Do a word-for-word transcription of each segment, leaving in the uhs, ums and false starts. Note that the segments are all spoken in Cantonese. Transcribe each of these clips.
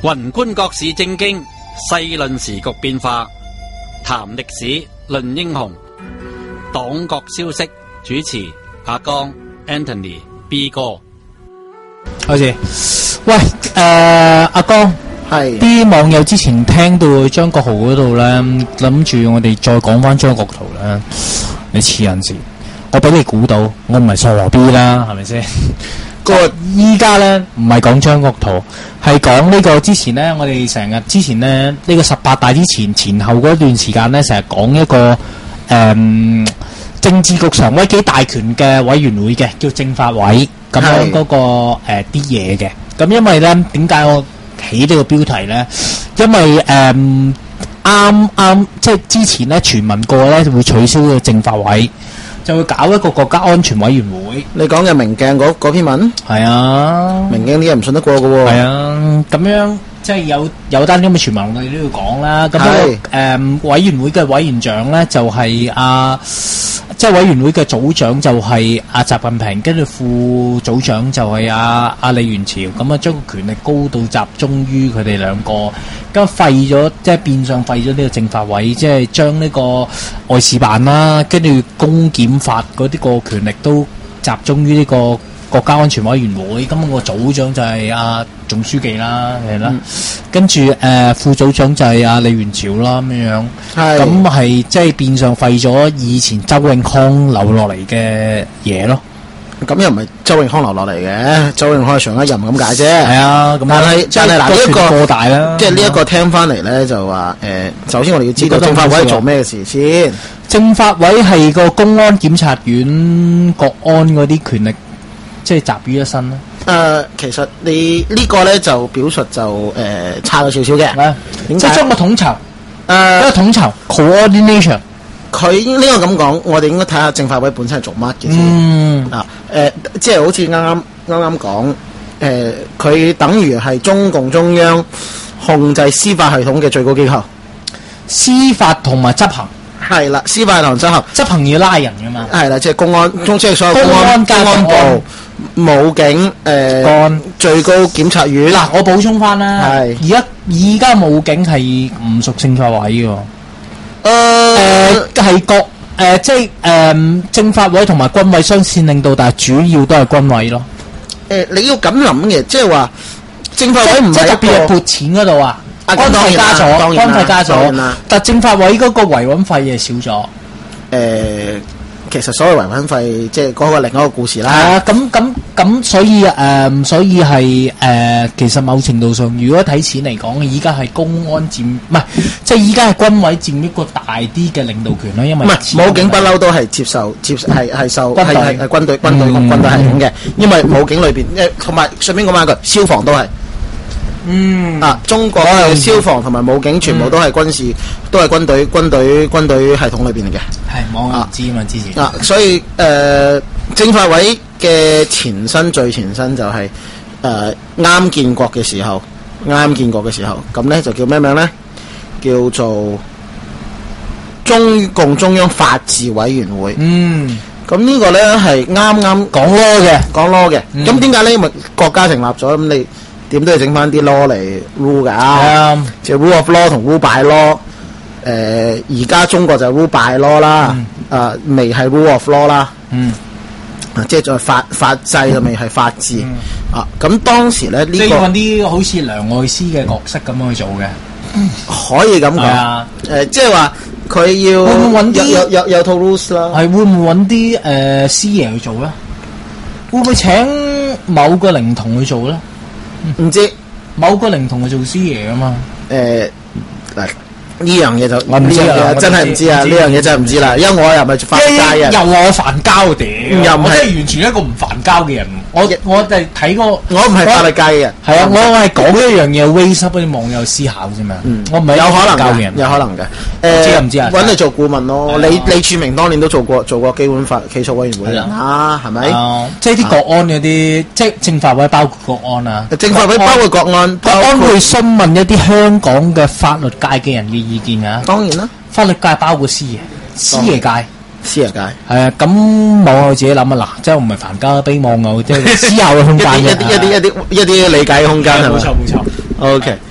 宏觀國事政經，細論時局變化，談歷史，論英雄，黨國消息。主持阿江 Anthony B 哥。 開始。喂，誒、呃、阿江， 係啲網友之前聽到張國豪嗰度咧，諗住我哋再講翻張國豪咧，你黐人線，我俾你估到，我唔係傻羅 B 啦，係咪先？個依家咧唔係講張國豪，係講呢個之前咧，我哋成日之前咧呢、呢個十八大之前前後嗰段時間咧，成日講一個誒、嗯、政治局常委幾大權嘅委員會嘅，叫政法委咁樣嗰、嗰個誒啲嘢嘅。咁、呃、因為咧點解我起呢個標題咧？因為誒啱啱即係之前咧傳聞過咧會取消個政法委。就會搞一個國家安全委員會。 你講嘅明鏡嗰嗰篇文？ 係啊， 明鏡啲嘢唔信得過㗎喎。 係啊，咁樣即係有有單咁嘅傳聞，我哋都要講啦。咁樣誒委員會嘅委員長咧，就係阿即係委員會嘅組長就係阿習近平，跟住副組長就係阿阿李源潮。咁啊，將個權力高度集中於佢哋兩個。咁廢咗，即係變相廢咗呢個政法委，即係將呢個外事辦啦，跟住公檢法嗰啲個權力都集中於呢個國家安全委員會。咁個組長就係阿總書記啦，係啦，跟住誒副組長就係阿李源潮啦，咁樣樣。係。咁係即係變相廢咗以前周永康留落嚟嘅嘢咯。 咁又唔係周永康留落嚟嘅，周永康係上一任咁解啫。係啊，咁但係但係嗱呢一個過大啦， 即係呢一個聽翻嚟咧就話誒、呃，首先我哋要知道政法委係做咩事先。 政法委係個公安、檢察院、國安嗰啲權力，即係集於一身啦。 誒、呃，其實你呢個咧就表述就誒、呃、差咗少少嘅， 即係將個統籌誒， 呃、 一個統籌 coordination。 佢呢個咁講，我哋應該睇下政法委本身係做乜嘅先。 嗯。 啊，誒、呃，即係好似啱啱啱啱講，誒、呃，佢等於係中共中央控制司法系統嘅最高機構。 司法同埋執行。 係啦，司法同執行。 執行要拉人噶嘛。 係啦，即係公安，即係所有公安、 公安、 公安部、武警、誒、呃、 幹、 最高檢察院。 嗱，我補充翻啦。 係。 而家而家武警係唔屬政法委嘅。 誒誒係國誒即係誒、呃、政法委同埋軍委雙線領導，但係主要都係軍委咯。 誒、呃，你要咁諗嘅，即係話政法委唔係特別係撥錢嗰度啊，軍費加咗，軍費加咗，但係政法委嗰個維穩費係少咗。誒、 呃。其實所謂維穩費，即係嗰個另一個故事啦。 係啊，咁咁咁，所以誒、呃，所以係誒、呃，其實某程度上，如果睇錢嚟講，依家係公安佔，唔係，即係依家係軍委佔一個大啲嘅領導權咯。因為唔係武警不嬲都係接受接係係受係係係軍隊軍隊嗯、 軍隊系統嘅，因為武警裏邊誒同埋順便講埋一句，消防都係。 嗯啊！中國嘅消防同埋武警全部都係軍事，嗯、都係軍隊、軍隊、軍隊系統裏邊嚟嘅。 係，我唔知啊嘛，之前。 啊，所以誒、呃，政法委嘅前身最前身就係誒啱建國嘅時候，啱建國嘅時候，咁咧就叫咩名咧？叫做中共中央法治委員會。 嗯。 咁呢個咧係啱啱講 law 嘅， 講 law 嘅。咁點解咧？因為國家成立咗，咁你。點都要整翻啲 law 嚟 rule 㗎，即係 rule of law 同 rule by law。誒，而家中國就 rule by law 啦，啊，未係 rule of law 啦。嗯，啊，即係在法法制就未係法治。啊，咁當時咧呢個即係揾啲好似梁愛詩嘅角色咁樣去做嘅， 可以咁講。誒，即係話佢要會唔會揾啲有有有套 rules 啦？ 係會唔會揾啲誒師爺去做咧？會唔會請某個靈童去做咧？ 唔知某個靈童係做師爺啊嘛？ 誒嗱呢樣嘢就我唔知啊， 真係唔知啊！呢樣嘢真係唔知啦，因為我又唔係犯家人， 又話我煩交屌， 又唔係完全一個唔煩交嘅人。我我就係睇個， 我唔係法律界嘅人。 係啊，我係講一樣嘢 raise up 啲網友思考啫嘛。我唔係有可能教嘅人， 有可能嘅。 誒，知唔知啊？ 揾你做顧問咯。李李柱銘當年都做過做過基本法起草委員會啦，係咪？ 即係啲國安嗰啲，即係政法委包括國安啊。 政法委包括國安， 國安會詢問一啲香港嘅法律界嘅人嘅意見啊。 當然啦，法律界包括師爺，師爺界。私人界係啊，咁網友自己諗啊，嗱，即係唔係凡家俾網友即係思考嘅空間一啲一啲一啲一啲理解嘅空間係嘛？ 冇錯冇錯。 O K，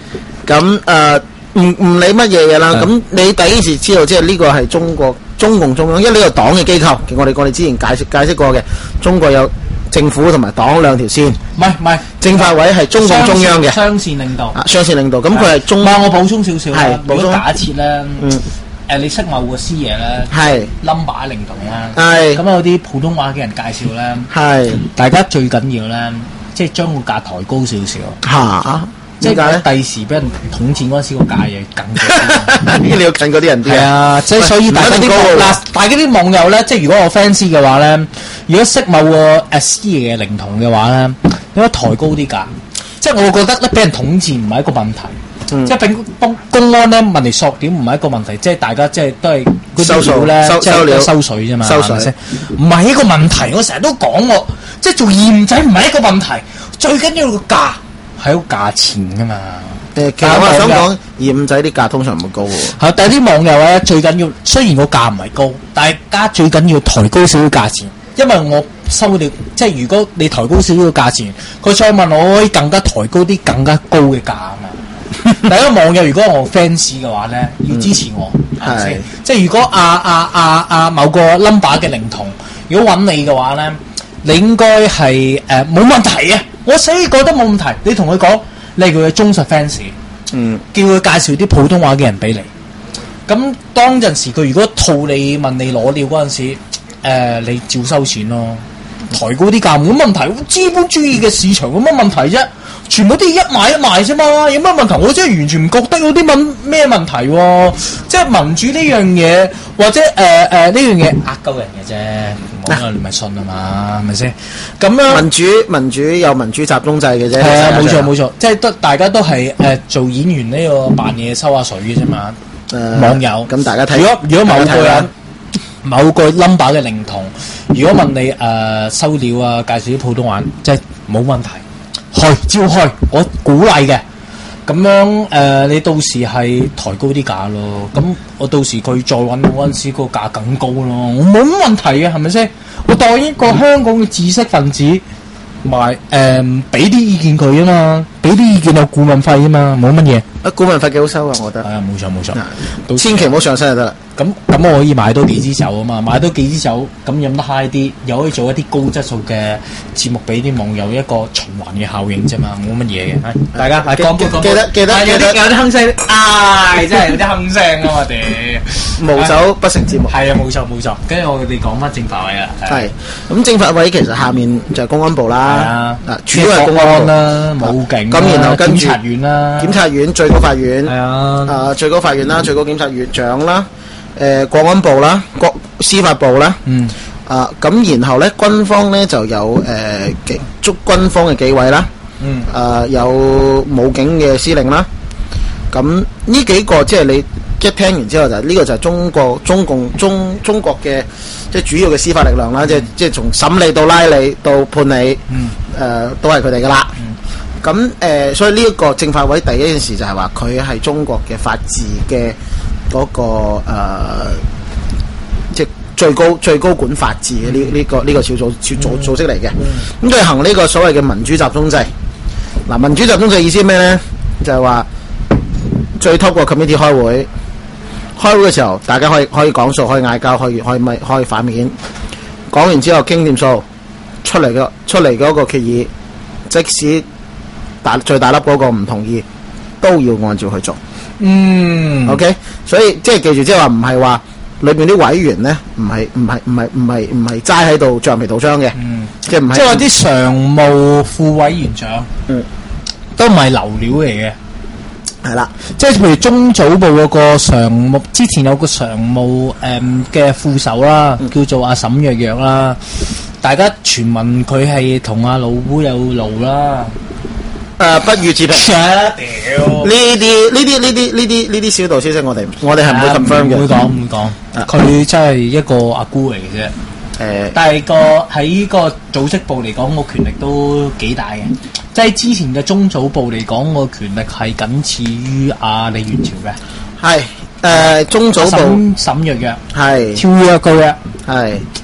咁誒唔唔理乜嘢嘢啦。咁你第一件事知道，即係呢個係中國中共中央，因為呢個黨嘅機構，我哋我哋之前解釋解釋過嘅，中國有政府同埋黨兩條線。 唔係唔係， 政法委係中共中央嘅雙線領導。 啊，雙線領導。咁佢係中。 唔係，我補充少少啦。 係補充。 假設咧， 嗯。 誒，你識某個師爺咧， 係 number 靈童啦， 係咁有啲普通話嘅人介紹咧， 係大家最緊要咧，即係將個價抬高少少嚇， 即係第時俾人統戰嗰陣時個價嘢更高， 你要近嗰啲人啲啊，即係所以大家啲嗱，大家啲網友咧，即係如果我 fans 嘅話咧，如果識某個誒師爺嘅靈童嘅話咧，應該抬高啲價，即係我覺得咧，俾人統戰唔係一個問題。嗯、即係俾公公安咧問嚟索點唔係一個問題，即係大家即係都係嗰啲料咧，即係收水啫嘛，收水唔係一個問題。我成日都講喎，即係做驗仔唔係一個問題，最緊要個價係個價錢噶嘛。誒，其實我想講驗仔啲價通常唔會高喎。係，但係啲網友咧最緊要，雖然個價唔係高，大家最緊要抬高少少價錢，因為我收你，即係如果你抬高少少個價錢，佢再問我可以更加抬高啲更加高嘅價啊嘛。第一個網友如果係我 fans 嘅話咧，要支持我，係咪先？即係如果阿阿阿阿某個 number 嘅靈童，如果揾你嘅話咧，你應該係誒冇問題嘅。我所以覺得冇問題。你同佢講，你係佢嘅忠實 fans，嗯，叫佢介紹啲普通話嘅人俾你。咁當陣時佢如果套你問你攞料嗰陣時，誒你照收錢咯，抬高啲價冇問題。資本主義嘅市場有乜問題啫？全部都係一買一賣啫嘛，有乜問題？我真係完全唔覺得有啲問咩問題喎、啊。即係民主呢樣嘢，或者誒誒呢樣嘢呃鳩人嘅啫，冇人唔係信啊嘛，係咪先？咁樣民主民主有民主集中制嘅啫，係啊，冇錯冇錯，即係都大家都係誒、呃、做演員呢個扮嘢收下水嘅啫嘛。誒、呃、網友咁大家睇，如果如果某個人某個 number 嘅靈童，如果問你誒、呃、收料啊，介紹啲普通話，即係冇問題。開照開，我鼓勵嘅。咁樣誒、呃，你到時係抬高啲價咯。咁我到時佢再揾我嗰陣時，個價更高咯。我冇乜問題嘅，係咪先？我當一個香港嘅知識分子，賣誒俾啲意見佢啊嘛，俾啲意見有顧問費啊嘛，冇乜嘢。啊，顧問費幾好收啊，我覺得。係啊，冇錯冇錯。千祈唔好上身就得啦。咁咁我可以買多幾支酒啊嘛，買多幾支酒，咁飲得 high 啲，又可以做一啲高質素嘅節目俾啲網友一個循環嘅效應啫嘛，冇乜嘢嘅。大家係講講記得記得有啲有啲哼聲，唉，真係有啲哼聲啊！我哋無酒不成節目。係啊，冇錯冇錯。跟住我哋講翻政法委啊。係。咁政法委其實下面就係公安部啦。係啊。啊，主要係公安啦，武警。咁然後跟住檢察院啦。檢察院、最高法院。係啊。啊，最高法院啦，最高檢察院長啦。誒、呃、國安部啦，國司法部啦，嗯，啊咁然後咧軍方咧就有誒幾捉軍方嘅紀委啦，嗯，啊有武警嘅司令啦，咁呢幾個即係你一聽完之後就呢、這個就係中國中共中中國嘅即係主要嘅司法力量啦，嗯、即係即係從審理到拉理到判理，嗯，誒、呃、都係佢哋噶啦，咁誒、嗯呃、所以呢一個政法委第一件事就係話佢係中國嘅法治嘅。嗰、那個誒、呃，即係最高最高管法治嘅呢呢個呢、這個小組小組組織嚟嘅，咁佢、嗯、行呢個所謂嘅民主集中制。嗱，民主集中制意思係咩咧？就係、是、話最 top 個 committee 開會，開會嘅時候大家可以可以講數，可以嗌交，可以可以咪可以反面。講完之後傾掂數，出嚟嘅出嚟嗰個決議，即使大最大粒嗰個唔同意，都要按照去做。嗯 ，OK， 所以即係記住，即係話唔係話裏邊啲委員咧，唔係唔係唔係唔係唔係齋喺度橡皮圖章嘅，嗯，即係唔係。即係話啲常務副委員長，嗯，都唔係流料嚟嘅，係啦。即係譬如中組部嗰個常務，之前有個常務誒嘅副手啦，嗯、叫做阿沈若若啦，大家傳聞佢係同阿老烏有路啦。誒、呃，不予置評。屌！呢啲呢啲呢啲呢啲呢啲小道消息我，我哋我哋係唔會 confirm 嘅。唔會講唔會講。佢真係一個阿姑嚟嘅啫。誒、呃，但係個喺個組織部嚟講，個權力都幾大嘅。即係之前嘅中組部嚟講，個權力係僅次於阿李元朝嘅。係誒、呃，中組部沈若若係超越高嘅。係。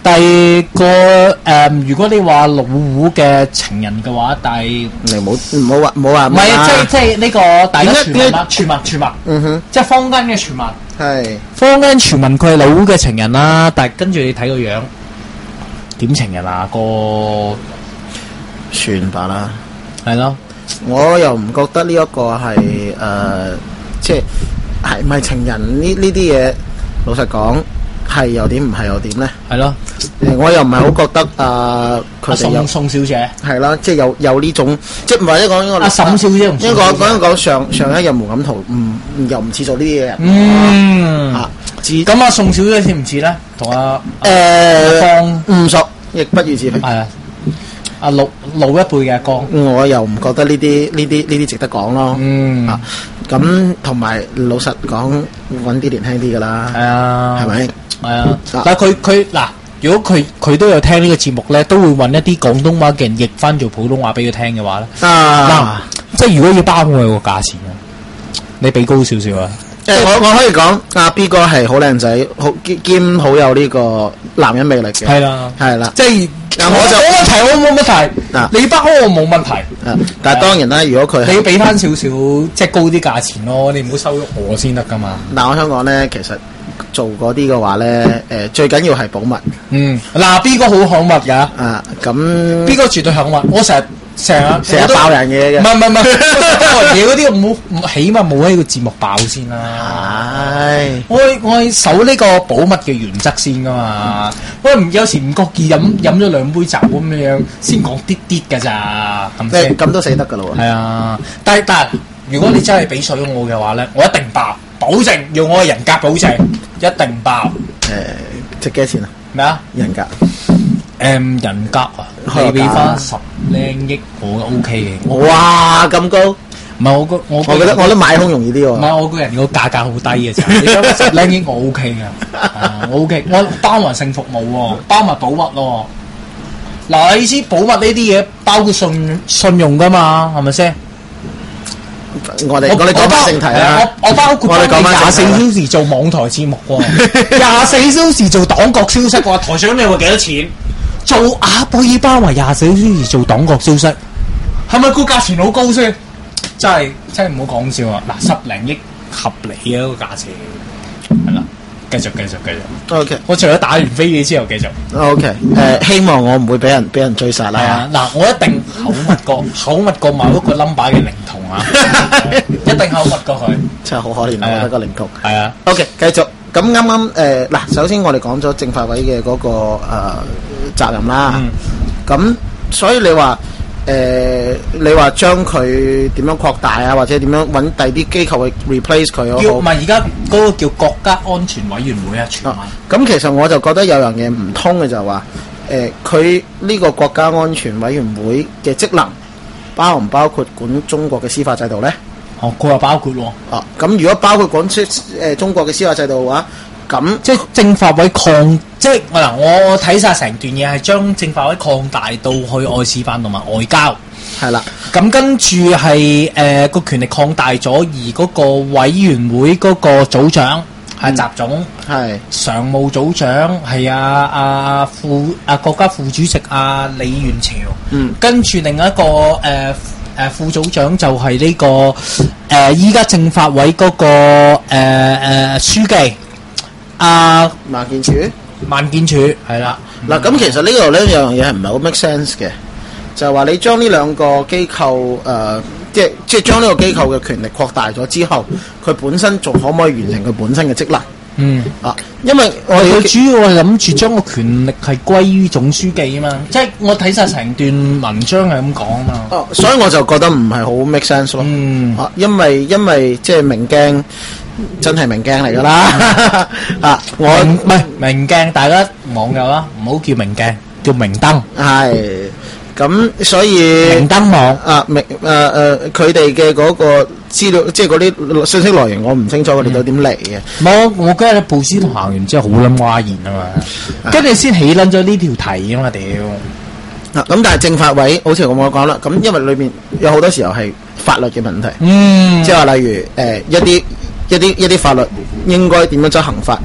第個誒、呃，如果你話老虎嘅情人嘅話，第你冇唔好話唔好話唔係啊，即係即係呢個大家傳聞啦，傳聞傳聞， 嗯哼， 即係坊間嘅傳聞， 係坊間傳聞佢係老虎嘅情人啦，但係跟住你睇個樣點情人啊？個算吧啦， 係咯， 我又唔覺得呢一個係誒、呃，即係係咪情人呢呢啲嘢？老實講。係又點唔係又點咧？ 係咯， 誒我又唔係好覺得啊，佢哋有宋宋小姐係啦，即係有有呢種，即係唔係咧講呢個阿沈小姐， 因為講講講上上一任胡錦濤，唔又唔似做呢啲嘢人， 嗯啊， 咁阿宋小姐似唔似咧？同阿誒方唔熟，亦不予置評。 係啊，阿老老一輩嘅阿江， 我又唔覺得呢啲呢啲呢啲值得講咯。 嗯啊，咁同埋老實講，揾啲年輕啲噶啦， 係啊， 係咪？ 係啊，但係佢佢嗱，如果佢佢都有聽呢個節目咧，都會揾一啲廣東話嘅人譯翻做普通話俾佢聽嘅話咧， 啊， 即係如果要包我個價錢啊，你俾高少少啊？ 誒，我我可以講阿 B 哥係好靚仔，好兼兼好有呢個男人魅力嘅， 係啦， 係啦， 即係嗱，我就冇問題，我冇問題，嗱，你包我冇問題， 啊，但係當然啦，如果佢你要俾翻少少即係高啲價錢咯，你唔好收咗我先得噶嘛。 嗱，我想講咧，其實。做嗰啲嘅話咧，誒、呃、最緊要係保密。 嗯，嗱 B 哥好口密㗎。 啊，咁 B 哥絕對口密。我成日成日成日爆人嘢嘅。 唔係唔係唔係，爆人嘢嗰啲冇，起碼冇喺個節目爆先啦。 係。 我我係守呢個保密嘅原則先㗎嘛。我唔有時唔覺意飲飲咗兩杯酒咁樣，先講啲啲㗎咋，係咪先？ 咁都死得㗎咯喎。 係啊，但係但係，如果你真係俾水我嘅話咧，我一定爆。保證用我嘅人格保證，一定爆。 誒，值幾多錢啊？ 咩啊？ 人格？ 誒，人格啊，你俾翻十零億我都 OK 嘅。 哇，咁高？ 唔係我個我， 我覺得我都買空容易啲喎。 唔係我個人個價格好低嘅啫，你俾十零億我 OK 嘅，我 OK，我包埋性服務喎，包埋保密咯。嗱，你知保密呢啲嘢包括信信用㗎嘛，係咪先？ 我哋我哋講翻正題啦， 我我包括你廿四小時做網台節目喎，廿四小時做黨國消息喎，台長你話幾多錢？做阿波爾巴華廿四小時做黨國消息，係咪個價錢好高先？真係真係唔好講笑啊！嗱，十零億合理啊個價錢，係啦，繼續繼續繼續。 O K， 我除咗打完飛機之後繼續。 O K，誒，希望我唔會俾人俾人追殺啦。 係啊，嗱，我一定口密過口密過某一個 number 嘅靈童啊，一定口密過佢。 真係好可憐啊！我覺得個靈童。 係啊。 O K，繼續。咁啱啱誒嗱，首先我哋講咗政法委嘅嗰個誒責任啦。咁所以你話誒，你話將佢點樣擴大啊，或者點樣揾第啲機構去 replace 佢？ 叫唔係而家嗰個叫國家安全委員會啊，傳聞。 咁其實我就覺得有樣嘢唔通嘅就係話誒，佢呢個國家安全委員會嘅職能包唔包括管中國嘅司法制度咧？ 哦，佢話包括喎。 哦，咁如果包括管出誒中國嘅司法制度嘅話，咁即係政法委擴，即係嗱，我睇晒成段嘢係將政法委擴大到去外事辦同埋外交， 係啦。 咁跟住係誒個權力擴大咗，而嗰個委員會嗰個組長係習總，係、嗯、常務組長係啊啊副啊國家副主席啊李源潮，嗯，跟住另一個誒。呃誒、呃、副組長就係呢、這個誒依家政法委嗰、那個誒誒、呃呃、書記阿萬建柱， 萬建柱係啦。 嗱咁、嗯、其實呢度呢有樣嘢係唔係好 make sense 嘅，就係話你將呢兩個機構誒、呃、即係即係將呢個機構嘅權力擴大咗之後，佢本身仲可唔可以完成佢本身嘅職能？嗯啊，因為我哋主要係諗住將個權力係歸於總書記啊嘛，即係我睇晒成段文章係咁講啊嘛。 哦，所以我就覺得唔係好 make sense 咯。嗯，啊，因為因為即係明鏡真係明鏡嚟㗎啦。啊，我唔係明鏡，大家網友啦，唔好叫明鏡，叫明燈。 係。咁所以明燈網啊，明誒誒，佢哋嘅嗰個資料，即係嗰啲信息來源，我唔清楚佢哋都點嚟嘅。 我我今日布斯同行完之後好撚嘩然啊嘛，跟住先起撚咗呢條題啊嘛屌！ 嗱咁，但係政法委好似我講啦，咁因為裏邊有好多時候係法律嘅問題， 嗯， 即係話例如誒一啲一啲一啲法律應該點樣執行法，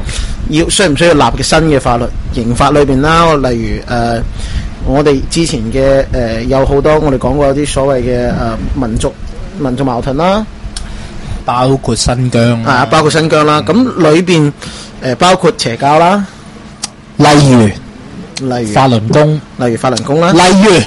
要需唔需要立嘅新嘅法律刑法裏邊啦，例如誒、呃、我哋之前嘅誒、呃、有好多我哋講過有啲所謂嘅誒、呃、民族民族矛盾啦， 包括新疆啊，包括新疆啦，咁裏邊誒包括邪教啦， 例如例如法輪功， 例如法輪功啦， 例如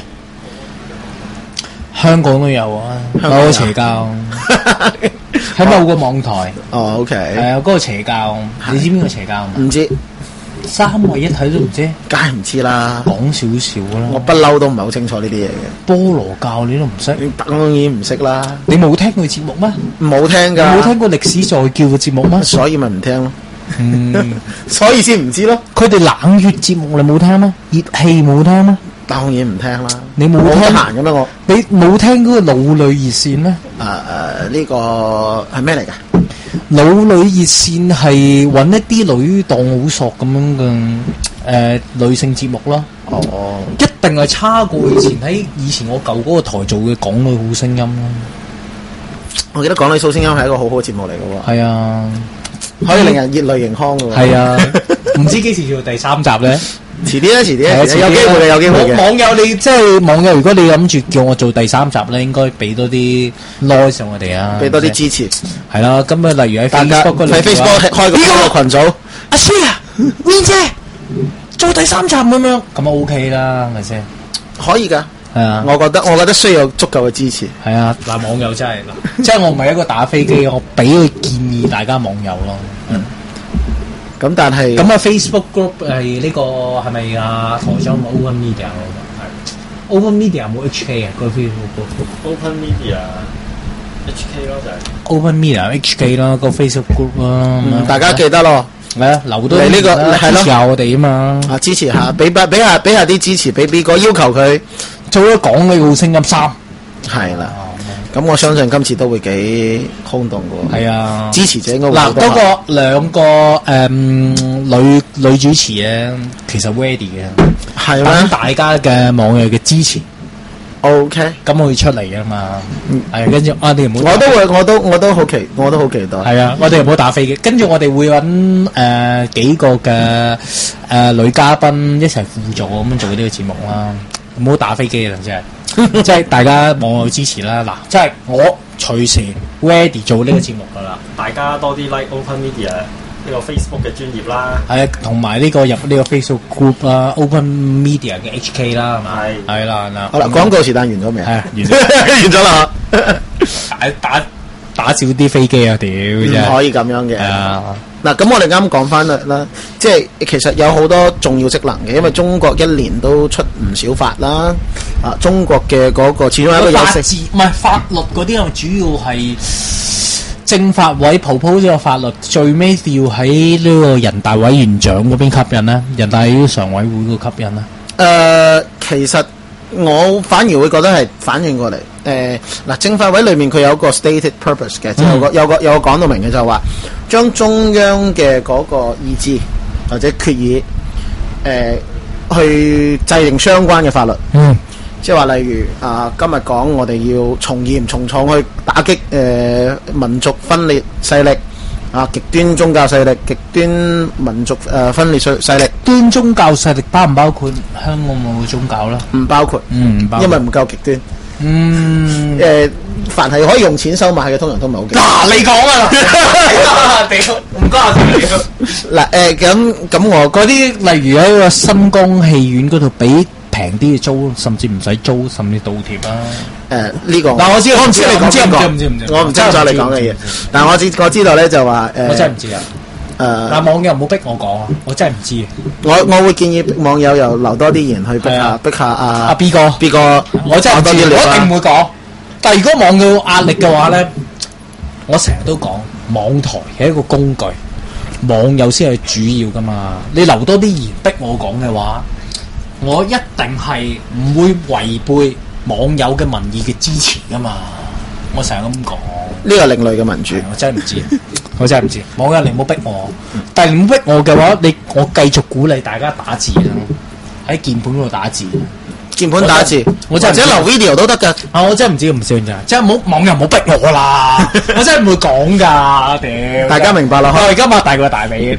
香港都有啊， 香港有有個邪教喺某個網台， 哦 OK， 係啊，嗰個邪教，你知邊個邪教嘛？ 唔知， 三位一體都唔知， 梗係唔知啦， 講少少啦。 我不嬲都唔係好清楚呢啲嘢嘅。 菠蘿教你都唔識， 你當然唔識啦， 你冇聽佢節目咩？ 冇聽你㗎， 冇聽過歷史在叫嘅節目咩？ 所以咪唔聽咯， 嗯， 所以先唔知咯。 佢哋冷血節目你冇聽咩？熱氣冇聽咩？ 當然唔聽啦， 你冇冇得聽閒嘅咩我？ 你冇聽嗰個老女熱線咩？ 誒誒呢個係咩嚟㗎？ 老女熱線係揾一啲女當好索咁樣嘅誒、呃、女性節目咯。 哦， 一定係差過以前喺以前我舊嗰個台做嘅港女好聲音咯。 我記得港女好聲音係一個好好嘅節目嚟嘅喎， 係啊， 可以令人熱淚盈眶嘅喎。 係啊，唔知幾時做第三集咧？ 遲啲啦，遲啲啦， 係啊遲啲有機會嘅，有機會嘅。 網友你即係網友，如果你諗住叫我做第三集咧，應該俾多啲 noise 我哋啊， 俾多啲支持。 係啦，咁啊，例如喺大家 Facebook 嗰度喺 Facebook 開個呢個群組， 阿師啊 Win 姐做第三集咁樣，咁啊 OK 啦，係咪先？ 可以㗎。 係啊， 我覺得我覺得需要足夠嘅支持。 係啊，嗱，網友真係嗱，即係我唔係一個打飛機，我俾個建議大家網友咯。嗯。 咁但係咁啊 Facebook group 係呢個係咪啊台長 Open Media 嗰個？係 Open Media 冇 H K 啊，個 Facebook group。 Open Media H K 咯就係。 Open Media H K 啦，個 Facebook group 啦。 嗯大家記得咯。 係啊，留多你呢個係係咯支持下我哋啊嘛。 啊，支持下，俾俾俾下俾下啲支持，俾 B 哥要求佢做咗講呢個聲音三。 係啦。咁我相信今次都會幾轟動嘅喎。 係啊， 支持者應該會嗱好多嗰個兩個誒女女主持咧，其實 ready 嘅， 係等咩大家嘅網友嘅支持， ？OK， 咁我會出嚟啊嘛。係跟住啊，你唔好我都會，我都我都好期，我都好期待。 係啊，我哋唔好打飛機，跟住我哋會揾誒、呃、幾個嘅誒、呃、女嘉賓一齊輔助咁樣做呢個節目啦。唔好打飛機啦，真係，即係大家網友支持啦。嗱，即係我隨時 ready 做呢個節目噶啦。 大家多啲 like Open Media 呢個 Facebook 嘅專頁啦。 係啊，同埋呢個入呢個 Facebook group 啦 ，Open Media 嘅 H K 啦，係嘛？ 係係啦，嗱， 好啦，廣告時間完咗未係啊？ 完咗完咗啦， 打打打少啲飛機啊！屌真係唔可以咁樣嘅。 係啊！ 嗱，咁我哋啱講翻啦，即係其實有好多重要職能嘅，因為中國一年都出唔少法啦。啊，中國嘅嗰個始終係一個有法識治唔係法律嗰啲，係主要係政法委 propose 呢個法律，最尾要喺呢個人大委員長嗰邊吸引啦，人大常委會嗰度吸引啦。 誒、呃，其實我反而會覺得係反應過嚟。誒、嗱，政法委裏面佢有個 stated purpose 嘅，即係有個有個有個講到明嘅，就係話將中央嘅嗰個意志或者決議，誒、去制定相關嘅法律。 嗯。 即係話，例如啊，今日講我哋要從嚴從重去打擊誒、呃、民族分裂勢力啊，極端宗教勢力、極端民族誒、呃、分裂勢勢力， 端宗教勢力包唔包括香港冇宗教啦？ 唔包括， 嗯，唔包括因為唔夠極端。 嗯， 誒、呃，凡係可以用錢收買嘅，通常都唔係好極端。 嗱，你講啊，屌，唔關我事。 嗱誒，咁咁我嗰啲例如喺個新光戲院嗰度俾平啲嘅租，甚至唔使租，甚至倒貼啦。 誒呢個嗱，我知我唔知你講邊個， 唔知唔知唔知我唔清楚你講嘅嘢。但係我知我知道咧就話誒， 我真係唔知啊。 誒， 嗱，網友唔好逼我講啊，我真係唔知。 我我會建議網友又留多啲言去逼下逼下阿阿 B 哥 B 哥， 我真係唔知，我一多啲料啦定唔會講。但係如果網友有壓力嘅話咧，我成日都講網台係一個工具，網友先係主要噶嘛。你留多啲言逼我講嘅話，我一定係唔會違背網友嘅民意嘅支持噶嘛。我成日咁講。 呢個另類嘅民主， 我真係唔知，我真係唔知。網友你唔好逼我，但係唔逼我嘅話，你我繼續鼓勵大家打字啦，喺鍵盤嗰度打字。 鍵盤打字， 我真係或者留 video 都得㗎。 啊！我真係唔知唔算咋，即係冇網友唔好逼我啦，我真係唔會講㗎，屌！ 大家明白啦。 我而家擘大個大髀。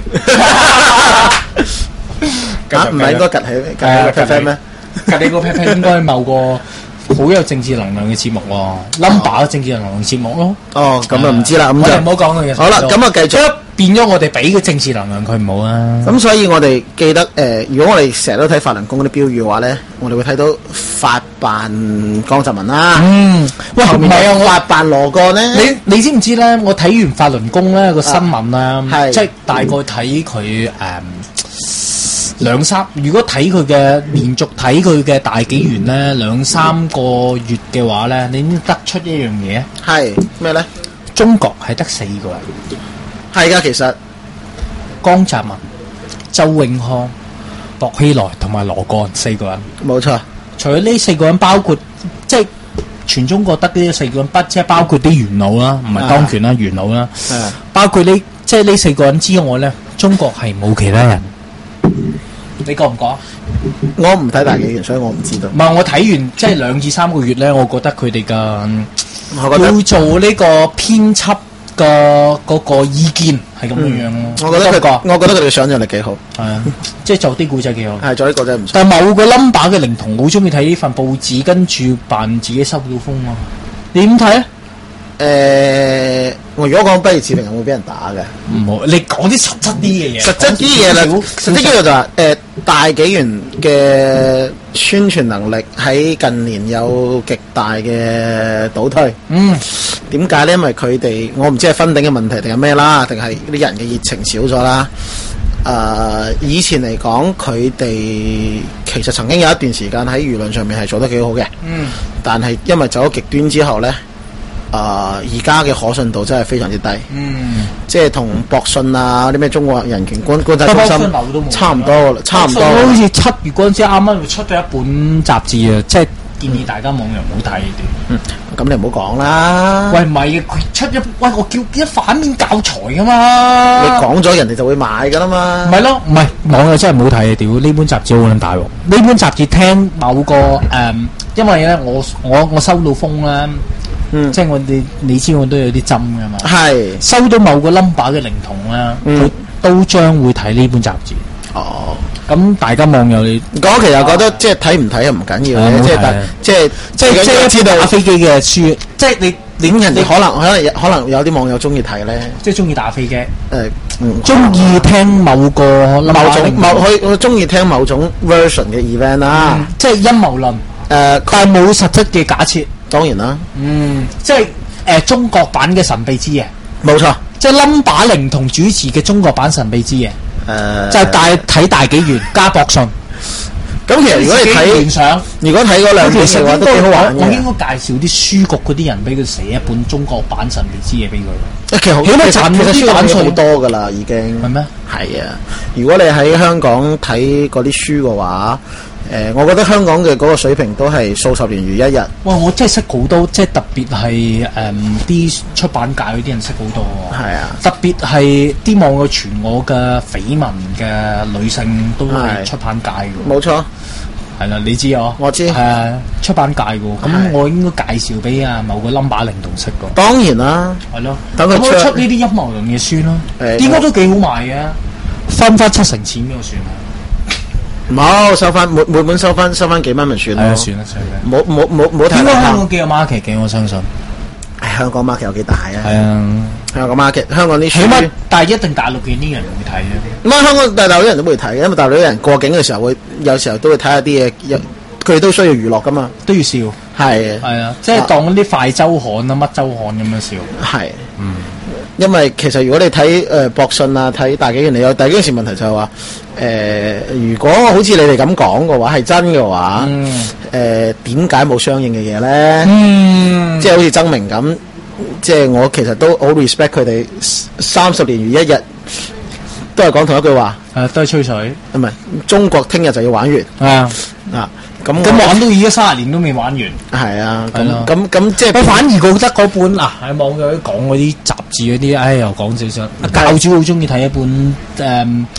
啊，唔係應該趌起趌起個 pat pat 咩？ 趌你個 pat pat 應該某個好有政治能量嘅節目喎 ，number 嘅政治能量節目咯。 哦，咁啊唔知啦，咁就我哋唔好講佢嘅。 好啦，咁啊繼續。 變咗我哋俾嘅政治能量佢唔好啊！ 咁所以我哋記得誒、呃，如果我哋成日都睇法輪功嗰啲標語嘅話咧，我哋會睇到法辦江澤民啦。 嗯，喂，唔係啊，我法辦羅幹咧。 你你知唔知咧？我睇完法輪功咧個新聞啦， 啊、 即係大概睇佢誒兩三，如果睇佢嘅連續睇佢嘅大紀元咧兩三個月嘅話咧，你已經得出一樣嘢。 係咩咧？ 中國係得四個人。 係噶，其實江澤民、周永康、薄熙來同埋羅幹四個人， 冇錯。 除咗呢四個人，包括即係全中國得呢四個人，不即係包括啲元老啦，唔係當權啦，元老啦，包括呢即係呢四個人之外咧，中國係冇其他人。你覺唔覺？ 我唔睇大紀元，所以我唔知道。 唔係我睇完即係兩至三個月咧，我覺得佢哋嘅我覺得要做呢個編輯。個嗰個意見係咁樣樣咯， 我覺得佢，我覺得佢哋想像力幾好， 係啊，即係做啲古仔幾好， 係做啲古仔唔錯。 但係某個 number 嘅靈童好中意睇呢份報紙，跟住扮自己收到風啊！你點睇啊？ 誒，我如果講不義持平，有冇俾人打嘅？ 唔好，你講啲實質啲嘅嘢。 實質啲嘢啦，實質嘅就話誒大紀元嘅宣傳能力喺近年有極大嘅倒退。嗯，點解咧？因為佢哋我唔知係分頂嘅問題定係咩啦，定係啲人嘅熱情少咗啦。誒、呃，以前嚟講，佢哋其實曾經有一段時間喺輿論上面係做得幾好嘅。嗯，但係因為走咗極端之後咧。誒而家嘅可信度真係非常之低，嗯，即係同博信啊啲咩中國人權觀觀察中心差唔多啦，差唔多。 好似七月嗰陣時啱啱出咗一本雜誌啊，即係建議大家網友唔好睇呢啲。 嗯，咁你唔好講啦。 喂，唔係佢出一喂，我叫一反面教材噶嘛。 你講咗人哋就會買噶啦嘛。 唔係咯，唔係網友真係唔好睇啊！屌呢本雜誌好撚大喎，呢本雜誌聽某個誒、嗯，因為咧我我我收到風啦。嗯，即係我哋，你知我都有啲針噶嘛。係收到某個 number 嘅靈童啦，佢、嗯、都將會睇呢本雜誌。哦，咁大家網友你， 我其實覺得、啊、即係睇唔睇又唔緊要嘅，即係即係即係即係知道打飛機嘅書，即係你點人哋可能可能可能有啲網友中意睇咧， 即係中意打飛機。誒、呃， 中意聽某個某種某佢佢中意聽某種 version 嘅 event 啦、嗯， 即係陰謀論。誒、呃，但係冇實質嘅假設。 當然啦， 嗯，即係誒、呃、中國版嘅神秘之夜， 冇錯， 即係 number 靈童主持嘅中國版神秘之夜，誒、呃，就係大睇大紀元加博信。 咁其實如果你睇聯想，如果睇嗰兩本嘅話都幾好玩嘅。 我應該介紹啲書局嗰啲人俾佢寫一本中國版神秘之夜俾佢。 其實好，其實其實書版好多噶啦，已經係咩？ 係啊，如果你喺香港睇嗰啲書嘅話。誒、呃，我覺得香港嘅嗰個水平都係數十年如一日。 哇！我真係識好多，即係特別係誒啲出版界嗰啲人識好多。係啊，特別係啲網友傳我嘅緋聞嘅女性都係出版界嘅。冇錯，係啦，你知啊？我知。係啊，出版界嘅，咁我應該介紹俾啊某個 number 靈童識嘅。當然啦，係咯。等佢出呢啲陰謀論嘅書咯，應該都幾好賣嘅，分翻七成錢俾我算啦。 冇收翻每每本收翻收翻幾蚊咪算咯，算啦算啦，冇冇冇冇睇。應該香港幾個 market 嘅，我相信。唉，香港 market 有幾大啊？係啊，香港 market，香港啲書，起碼但係一定大陸嘅啲人會睇嘅。咁啊，香港大陸啲人都會睇嘅，因為大陸啲人過境嘅時候會有時候都會睇下啲嘢，佢哋都需要娛樂噶嘛，都要笑。係係啊，即係當啲快週刊啊乜週刊咁樣笑。係，嗯。因為其實如果你睇誒博信啊，睇大紀元，你有第一件事問題就係話誒，如果好似你哋咁講嘅話係真嘅話，誒點解冇相應嘅嘢咧？嗯，即係好似曾明咁，即係我其實都好 respect 佢哋三十年如一日，都係講同一句話，誒、啊、都係吹水，唔係中國聽日就要玩完，啊啊！咁咁玩到而家三十年都未玩完，係啊，咁咁咁即係我反而覺得嗰本嗱喺網友講嗰啲雜誌嗰啲，唉又講少少。教主好中意睇一本誒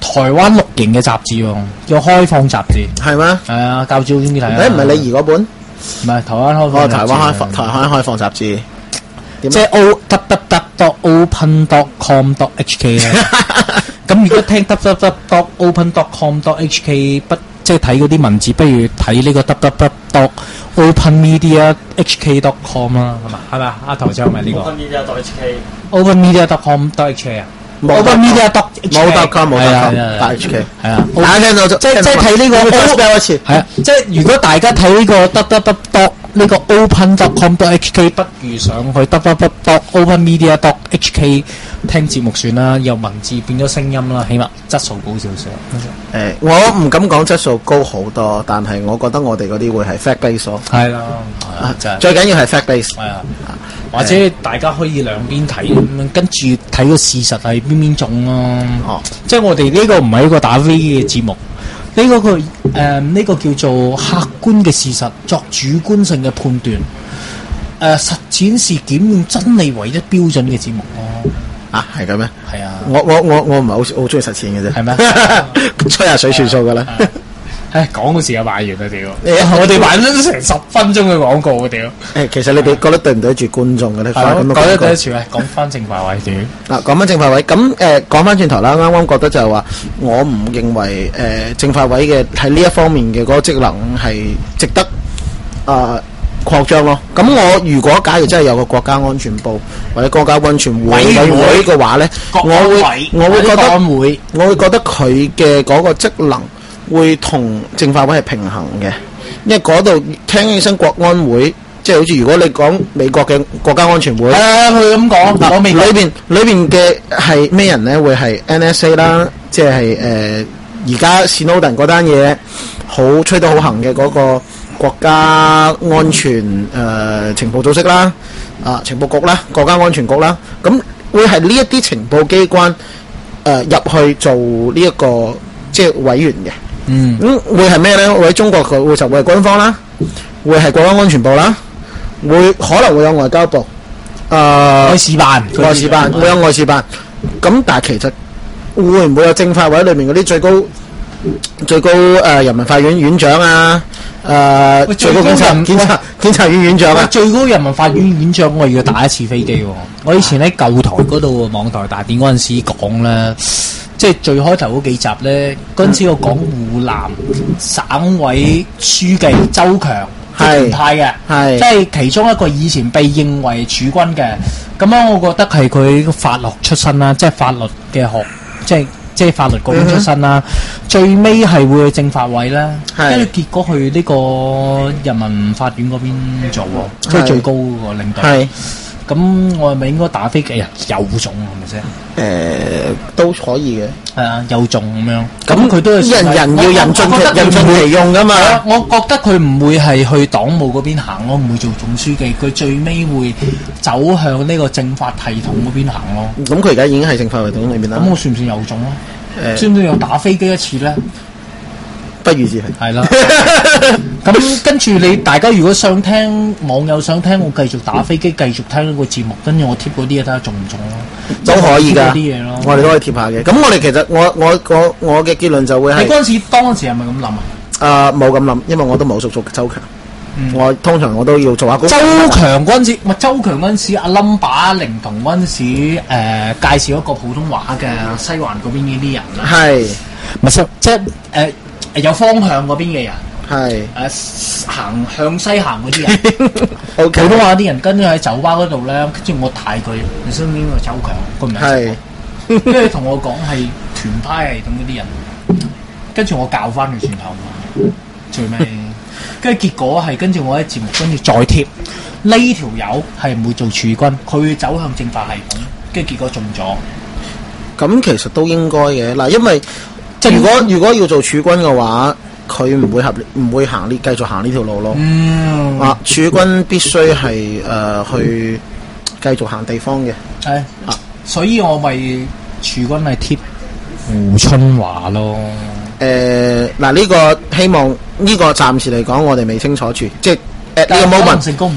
台灣綠營嘅雜誌喎，叫開放雜誌。 係咩？ 係啊，教主中意睇啊。 誒唔係你兒嗰本？ 唔係台灣開放。 哦，台灣開放，台灣開放雜誌。 即係 o w w w dot open dot com dot h k 咧。咁如果聽 w w w dot open dot com dot h k 不即係睇嗰啲文字，不如睇呢個 w w w dot open media h k dot com 啦，係嘛？係咪啊？阿台長係咪呢個 ？Open Media dot h k。 open media dot com dot h k 啊？ 冇 open media dot 冇 dot com 冇 dot com 係 H K 係啊， 大家聽到即係即係睇呢個 spell 一次係啊，即係如果大家睇呢個 w w w dot 呢個 open dot com dot h k， 不如上去 w w w dot open media dot h k 聽節目算啦，由文字變咗聲音啦，起碼質素高少少。 誒，我唔敢講質素高好多，但係我覺得我哋嗰啲會係 fact base 咯。 係啦，係啊，真係最緊要係 fact base。 係啊，或者大家可以兩邊睇咁樣，跟住睇個事實係邊邊種咯。 哦， 即係我哋呢個唔係一個打飛機嘅節目。呢、這個佢誒呢個叫做客觀嘅事實作主觀性嘅判斷，誒、呃、實踐是檢驗真理唯一標準嘅節目咯。 啊，係咁咩？ 係啊， 我我我我唔係好好中意實踐嘅啫。 係咩？ 吹下水算數噶啦。 唉，廣告時間買完啦屌！我哋買咗成十分鐘嘅廣告啊屌！ 誒，其實你哋覺得對唔對得住觀眾嘅咧？講得對得住啊！講翻正話位屌！ 嗱，講翻正法位，咁誒講翻轉頭啦，啱啱覺得就係話，我唔認為誒、呃、正法位嘅喺呢一方面嘅嗰個職能係值得啊、呃、擴張咯。咁我如果假如真係有個國家安全部或者國家安全委員會嘅話咧，我會我會覺得會我會覺得佢嘅嗰個職能會同正法位係平衡嘅，因為嗰度聽起身國安會。即係好似如果你講美國嘅國家安全會， 係啊，佢咁講，講美國裏邊裏邊嘅係咩人咧？會係 N S A 啦，即係誒而家 Snowden 嗰單嘢好吹得好行嘅嗰個國家安全誒、呃、情報組織啦，啊情報局啦，國家安全局啦，咁會係呢一啲情報機關誒、呃、入去做呢、這、一個即係委員嘅， 嗯， 咁會係咩咧？會喺中國佢會就會係軍方啦，會係國家安全部啦。會可能會有外交部，誒、呃、 外事辦， 外事辦會有外事辦。咁但係其實會唔會有政法委裏面嗰啲最高最高誒、呃、人民法院院長啊？誒、呃、最高檢察檢察檢察院院長啊？ 最高人民法院院長我要打一次飛機喎！我以前喺舊台嗰度網台大典嗰陣時講咧，即係最開頭嗰幾集咧，嗰陣時我講湖南省委書記周強。係派嘅，係即係其中一個以前被認為駐軍嘅，咁樣我覺得係佢法律出身啦，即係法律嘅學，即係即係法律嗰邊出身啦。嗯、最尾係會去政法委啦，跟住結果去呢個人民法院嗰邊做喎，即係最高個領導。係咁，我係咪應該打飛機啊？有種係咪先？誒、 呃，都可以嘅。係啊， 有種咁樣。咁佢都係人人要人盡人盡其用噶嘛。 我覺得佢唔會係去黨務嗰邊行咯，唔會做總書記。佢最尾會走向呢個政法系統嗰邊行咯。 咁佢而家已經係政法系統裏面啦。 咁我算唔算有種咯？誒、呃，算唔算有打飛機一次咧？ 不如是係。係啦。 咁跟住你大家如果想聽，網友想聽我繼續打飛機，繼續聽呢個節目，跟住我貼嗰啲嘢睇下中唔中咯。 都可以㗎， 啲嘢咯， 我哋都可以貼下嘅。咁我哋其實我我我我嘅結論就會係， 你嗰陣時當時係咪咁諗啊？ 啊冇咁諗，因為我都冇熟熟周強。嗯、我通常我都要做下功課。 周強嗰陣時，唔係周強嗰陣時，阿冧把靈同嗰陣時誒、呃、介紹一個普通話嘅西環嗰邊呢啲人啦。係，唔係即係誒誒有方向嗰邊嘅人。係誒、呃、行向西行嗰啲人，okay. 普通話啲人跟住喺酒吧嗰度咧，跟住我睇佢，你身邊個周強個名，係跟住同我講係團派系統嗰啲人，跟住我教翻佢轉頭嘛，最尾跟住結果係跟住我喺節目跟住再貼呢條友係唔會做駐軍，佢會走向政法系統，跟住結果中咗。 咁其實都應該嘅嗱，因為即係如果如果要做駐軍嘅話。佢唔會合唔會行呢繼續行呢條路咯。嗯，啊，駐軍必須係誒、呃、去繼續行地方嘅。 係啊，所以我咪駐軍係貼胡春華咯。 誒嗱呢個希望呢、呢個暫時嚟講我哋未清楚住，即係誒呢個 moment 成功唔過咧？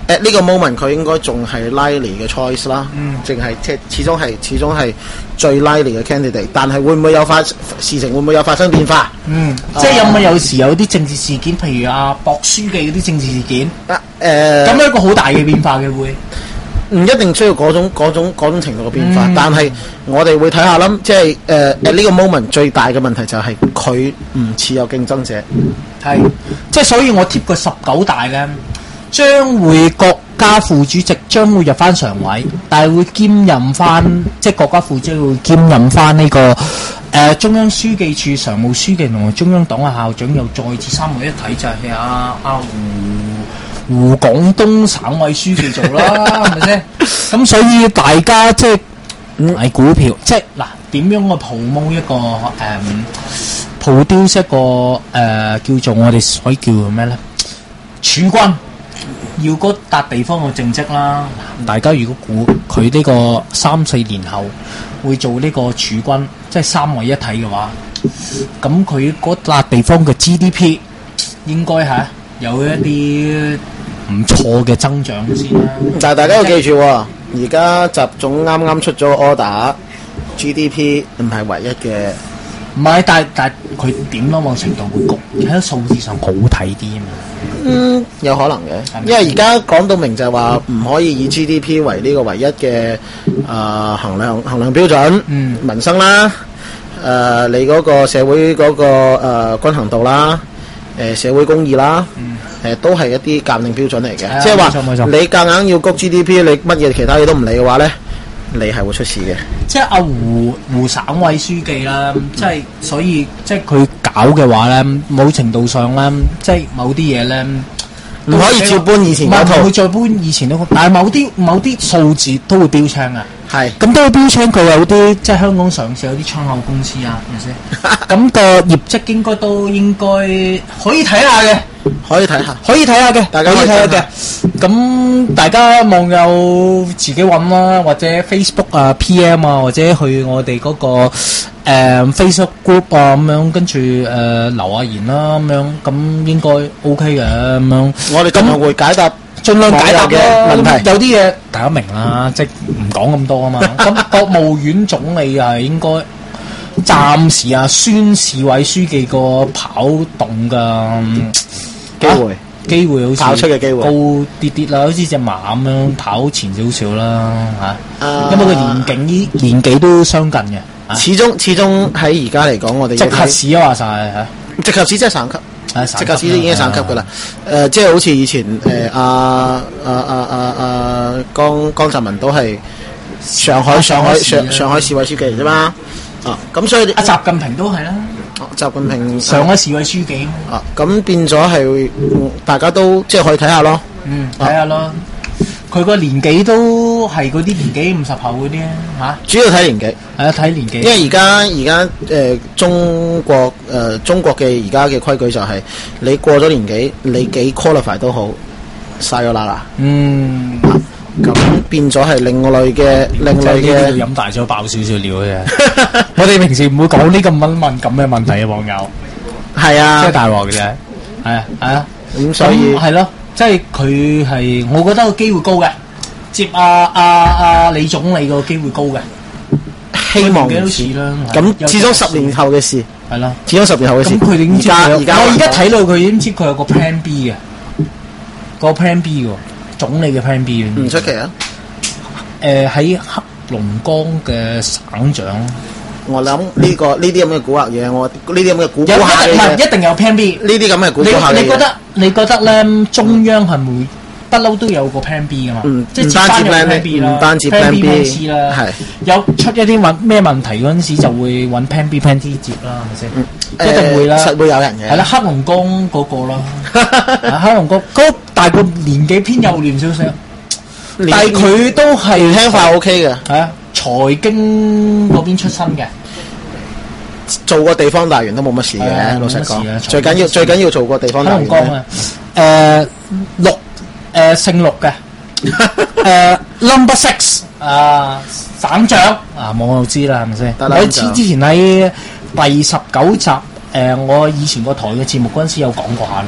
at 呢個 moment 佢應該仲係 likely 嘅 choice 啦， 嗯， 淨係即係始終係始終係最 likely 嘅 candidate， 但係會唔會有發事情會唔會有發生變化？ 嗯， 啊、 即係有冇有時有啲政治事件，譬如阿博書記嗰啲政治事件， 啊誒， 咁、呃、一個好大嘅變化嘅會。 唔一定需要嗰種嗰種嗰種程度嘅變化， 嗯、 但係我哋會睇下啦，即係誒誒呢個 moment 最大嘅問題就係佢唔似有競爭者， 係即係所以我貼個十九大咧，將會國家副主席將會入翻常委，但係會兼任翻即係國家副主席會兼任翻呢、這個誒、呃、中央書記處常務書記同埋中央黨校校長，又再次三位一體，就係阿阿胡。胡廣東省委書記做啦，係咪先？咁所以大家即係買股票，即係嗱點樣去 promote一個誒 produce 一個誒、呃、叫做我哋可以叫做咩咧？儲軍要嗰笪地方嘅政績啦。大家如果估佢呢個三四年後會做呢個儲軍，即係三位一體嘅話，咁佢嗰笪地方嘅 G D P 應該係有一啲唔錯嘅增長先啦。 但係大家要記住，而家習總啱啱出咗 order，G D P 唔係唯一嘅。 唔係，但係但係佢點咯？某程度會高，喺數字上好睇啲啊嘛。 嗯，有可能嘅，因為而家講到明就係話唔可以以 G D P 為呢個唯一嘅誒、呃、衡量衡量標準。嗯，民生啦，誒、呃、你嗰個社會嗰、嗰個誒、呃、均衡度啦。誒、呃、社會公義啦，誒、嗯呃、都係一啲鑑定標準嚟嘅，即係話你夾硬要谷 G D P，你乜嘢其他嘢都唔理嘅話咧，你係會出事嘅。 即係阿胡胡省委書記啦，嗯、即係所以即係佢搞嘅話咧，某程度上咧，即係某啲嘢咧， 唔可以照搬以前嗰套， 唔會再搬以前嗰個，但係某啲某啲數字都會標青啊。 係， 咁都會標青佢有啲即係香港上市有啲窗口公司啊，係咪先？咁個業績應該都應該可以睇下嘅， 可以睇下， 可以睇下嘅， 大家可以睇下嘅。 咁大家網友自己揾啦，或者 Facebook 啊、P M 啊，或者去我哋嗰、那個誒、呃、Facebook group 啊咁樣，跟住誒、呃、留下言啦咁樣，咁應該 OK 嘅咁樣。 我哋咁會解答。 盡量解答嘅問題，有啲嘢大家明啦，即係唔講咁多啊嘛。咁國務院總理係應該暫時啊，孫市委書記個跑動嘅機會，啊、 機會好似跑出嘅機會高啲啲啦，好似隻馬咁樣跑前少少啦嚇。 啊、 因為佢年紀呢年紀都相近嘅、啊， 始終始終喺而家嚟講，我哋直轄市啊話晒嚇， 直轄市即係省級。直轄市已經係省級噶啦，誒、呃，即係好似以前誒阿阿阿阿阿江江澤民都係上海上海上上海市委書記嚟啫嘛，啊，咁所以阿習近平都係啦， 習近平上海市委書記啊，咁變咗係大家都即係可以睇下咯， 嗯，睇下咯。佢個年紀都係嗰啲年紀五十後嗰啲啊， 主要睇年紀， 係啊睇年紀。 因為而家而家誒中國誒、呃、中國嘅而家嘅規矩就係、是、你過咗年紀，你幾 qualify 都好，嘥咗啦啦。 嗯， 咁、啊、變咗係另類嘅另類嘅。 飲大咗爆少少料嘅。我哋平時唔會講呢咁敏敏感嘅問題嘅網友。係啊，即係大鑊嘅啫。係啊係啊，咁所以係咯。即係佢係，我覺得個機會高嘅，接阿阿阿李總理個機會高嘅，希望幾多次啦。咁始終十年後嘅事，係啦，始終十年後嘅事。咁佢哋已經知，而家我而家睇到佢已經知佢有個 plan B 嘅，個 plan B 喎，總理嘅 plan B 嘅。唔出奇啊！誒喺黑龍江嘅省長。我諗呢、這個呢啲咁嘅古惑嘢，我呢啲咁嘅古古下嘅嘢，唔係一定有 plan B。呢啲咁嘅古古下嘅嘢，你覺得你覺得咧，中央係咪不嬲都有個 plan B 噶嘛？嗯，即係接翻個 plan B 啦，唔單止 plan B 啦，係有出一啲問咩問題嗰陣時，就會揾 plan B、plan C 接啦，係咪先？嗯、一定會啦，實會有人嘅。係啦，黑龍江嗰個啦，黑龍江嗰大個年紀偏幼嫩少少，但係佢都係年輕化 OK 嘅，係啊。財經嗰邊出身嘅，做過地方大員都冇乜事嘅，老實講。最緊要最緊要做過地方大員。黑龍江啊，誒陸誒姓陸嘅，誒 number six 啊省長啊，網友知啦，係咪先？我之之前喺第十九集誒，我以前個台嘅節目嗰陣時有講過下啦。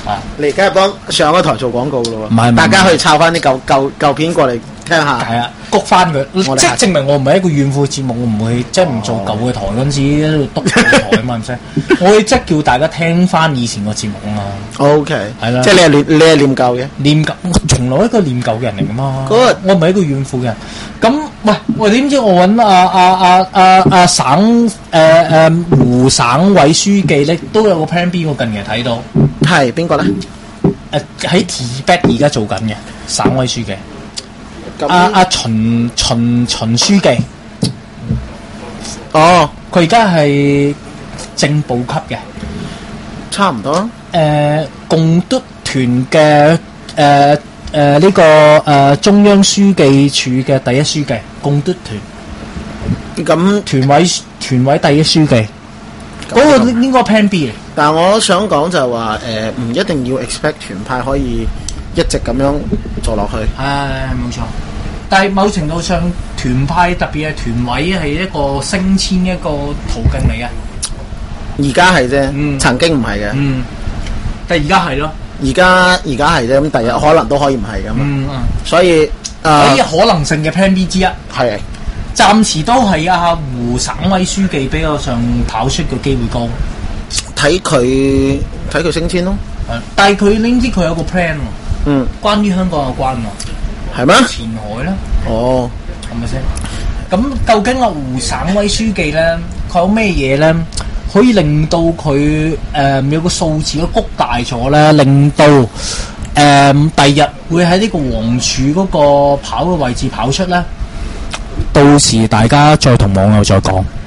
啊！ 你而家係幫上嗰台做廣告咯喎， 唔係唔係大家去抄翻啲舊舊舊片過嚟聽下。 係啊，谷翻佢， 我哋即係證明我唔係一個怨婦節目，我唔會即係唔做舊嘅台嗰陣時喺度督舊台啊嘛，唔使。我會即係叫大家聽翻以前個節目啊嘛。 O K， 係啦， 即係你係念你係念舊嘅， 念舊，我從來一個念舊嘅人嚟噶嘛。 嗰個我唔係一個怨婦嘅人。咁喂喂，點知我揾阿阿阿阿阿省誒誒胡省委書記咧，都有個 plan B， 我近期睇到。 係邊個咧？ 誒喺 Tibet 而家做緊嘅省委書記， 咁阿阿秦秦秦書記， 哦， 佢而家係正部級嘅， 差唔多。 誒共督團嘅誒誒呢個誒中央書記處嘅第一書記，共督團咁團委團委第一書記，嗰個應該 Plan B 嚟。 但係我想講就係話誒，唔一定要 expect 團派可以一直咁樣做落去。 係冇錯，但係某程度上，團派特別係團委係一個升遷一個途徑嚟嘅。 而家係啫， 嗯曾經唔係嘅。 嗯，但係而家係咯。 而家而家係啫，咁第日可能都可以唔係噶嘛。 嗯嗯， 所以誒喺可能性嘅 Plan B 之一， 係暫時都係阿胡省委書記比較上跑出嘅機會高。 睇佢睇佢升遷咯。 係，但係佢你知佢有個 plan 喎， 嗯， 關於香港有關喎， 係咩？ 前海啦， 哦， 係咪先？咁究竟阿胡省委書記咧，佢有咩嘢咧，可以令到佢誒、呃、有個數字嘅谷大咗咧，令到誒、呃、第日會喺呢個王儲嗰個跑嘅位置跑出咧？到時大家再同網友再講。